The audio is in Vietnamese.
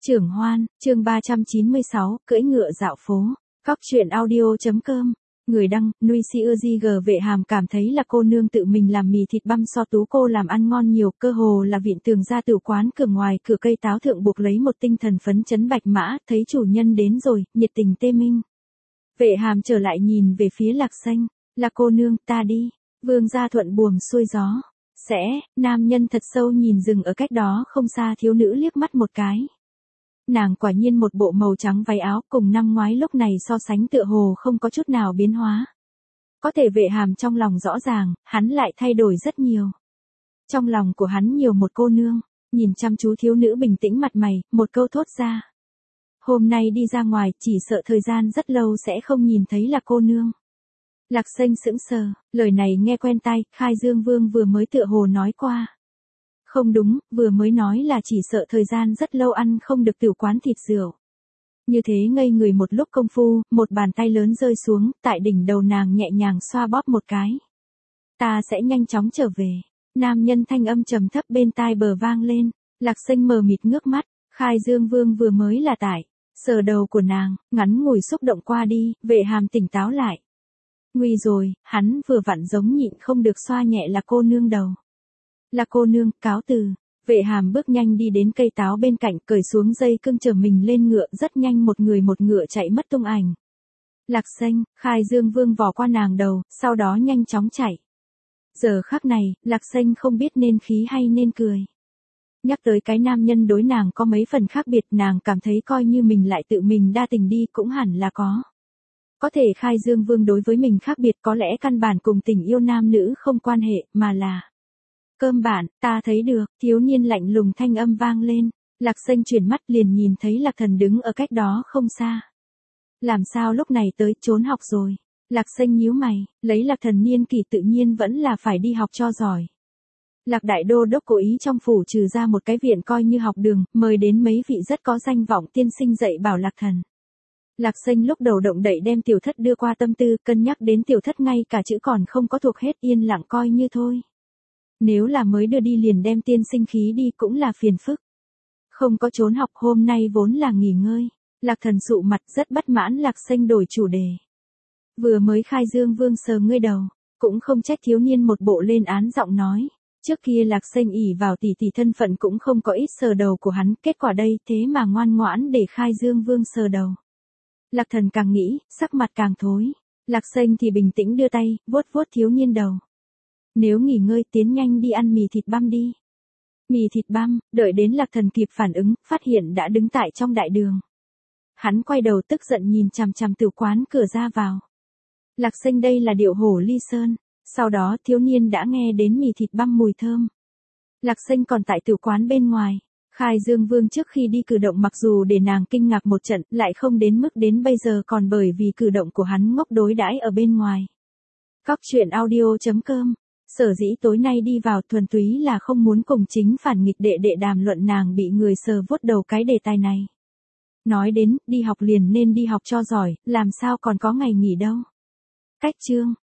Trưởng Hoan, chương 396, cưỡi ngựa dạo phố. Cóc truyện audio.com. Người đăng, Nuôi Siêu Vệ Hàm cảm thấy là cô nương tự mình làm mì thịt băm so tú cô làm ăn ngon nhiều, cơ hồ là viện tường ra tử quán cửa ngoài cửa cây táo thượng buộc lấy một tinh thần phấn chấn bạch mã, thấy chủ nhân đến rồi, nhiệt tình tê minh. Vệ Hàm trở lại nhìn về phía Lạc Xanh, là cô nương, ta đi. Vương gia thuận buồm xuôi gió. Nam nhân thật sâu nhìn dừng ở cách đó không xa thiếu nữ liếc mắt một cái. Nàng quả nhiên một bộ màu trắng váy áo cùng năm ngoái lúc này so sánh tựa hồ không có chút nào biến hóa. Có thể Vệ Hàm trong lòng rõ ràng, hắn lại thay đổi rất nhiều. Trong lòng của hắn nhiều một cô nương, nhìn chăm chú thiếu nữ bình tĩnh mặt mày, một câu thốt ra. Hôm nay đi ra ngoài chỉ sợ thời gian rất lâu sẽ không nhìn thấy là cô nương. Lạc Xanh sững sờ, lời này nghe quen tai, Khai Dương Vương vừa mới tựa hồ nói qua. Không đúng, vừa mới nói là chỉ sợ thời gian rất lâu ăn không được tiểu quán thịt rượu. Như thế ngây người một lúc công phu, một bàn tay lớn rơi xuống, tại đỉnh đầu nàng nhẹ nhàng xoa bóp một cái. Ta sẽ nhanh chóng trở về. Nam nhân thanh âm trầm thấp bên tai bờ vang lên, Lạc Xanh mờ mịt ngước mắt, Khai Dương Vương vừa mới là tại, sờ đầu của nàng, ngắn ngủi xúc động qua đi, Vệ Hàm tỉnh táo lại. Nguy rồi, hắn vừa vặn giống nhịn không được xoa nhẹ là cô nương đầu. Là cô nương, cáo từ. Vệ Hàm bước nhanh đi đến cây táo bên cạnh, cởi xuống dây cương chở mình lên ngựa, rất nhanh một người một ngựa chạy mất tung ảnh. Lạc Xanh, Khai Dương Vương vò qua nàng đầu, sau đó nhanh chóng chạy. Giờ khắc này, Lạc Xanh không biết nên khí hay nên cười. Nhắc tới cái nam nhân đối nàng có mấy phần khác biệt, nàng cảm thấy coi như mình lại tự mình đa tình đi cũng hẳn là có. Có thể Khai Dương Vương đối với mình khác biệt, có lẽ căn bản cùng tình yêu nam nữ không quan hệ, mà là cơm bạn, ta thấy được, thiếu niên lạnh lùng thanh âm vang lên. Lạc Xanh chuyển mắt liền nhìn thấy Lạc Thần đứng ở cách đó không xa. Làm sao lúc này tới, trốn học rồi. Lạc Xanh nhíu mày, lấy Lạc Thần niên kỷ tự nhiên vẫn là phải đi học cho giỏi. Lạc Đại Đô đốc cố ý trong phủ trừ ra một cái viện coi như học đường, mời đến mấy vị rất có danh vọng tiên sinh dạy bảo Lạc Thần. Lạc Xanh lúc đầu động đậy đem tiểu thất đưa qua tâm tư, cân nhắc đến tiểu thất ngay cả chữ còn không có thuộc hết, yên lặng coi như thôi. Nếu là mới đưa đi liền đem tiên sinh khí đi cũng là phiền phức. Không có trốn học, hôm nay vốn là nghỉ ngơi. Lạc Thần sụ mặt rất bất mãn. Lạc Xanh đổi chủ đề. Vừa mới Khai Dương Vương sờ ngươi đầu, cũng không trách thiếu niên một bộ lên án giọng nói. Trước kia Lạc Xanh ỷ vào tỷ tỷ thân phận cũng không có ít sờ đầu của hắn, kết quả đây thế mà ngoan ngoãn để Khai Dương Vương sờ đầu. Lạc Thần càng nghĩ, sắc mặt càng thối. Lạc Xanh thì bình tĩnh đưa tay, vuốt vuốt thiếu niên đầu. Nếu nghỉ ngơi tiến nhanh đi ăn mì thịt băm đi. Mì thịt băm, đợi đến Lạc Thần kịp phản ứng, phát hiện đã đứng tại trong đại đường. Hắn quay đầu tức giận nhìn chằm chằm tử quán cửa ra vào. Lạc Xanh đây là điệu hổ ly sơn. Sau đó thiếu niên đã nghe đến mì thịt băm mùi thơm. Lạc Xanh còn tại tử quán bên ngoài. Khai Dương Vương trước khi đi cử động mặc dù để nàng kinh ngạc một trận, lại không đến mức đến bây giờ còn bởi vì cử động của hắn ngốc đối đãi ở bên ngoài. Cóc truyện audio.com. Sở dĩ tối nay đi vào thuần túy là không muốn cùng chính phản nghịch đệ đệ đàm luận nàng bị người sờ vuốt đầu cái đề tài này. Nói đến, đi học liền nên đi học cho giỏi, làm sao còn có ngày nghỉ đâu. Cách chương.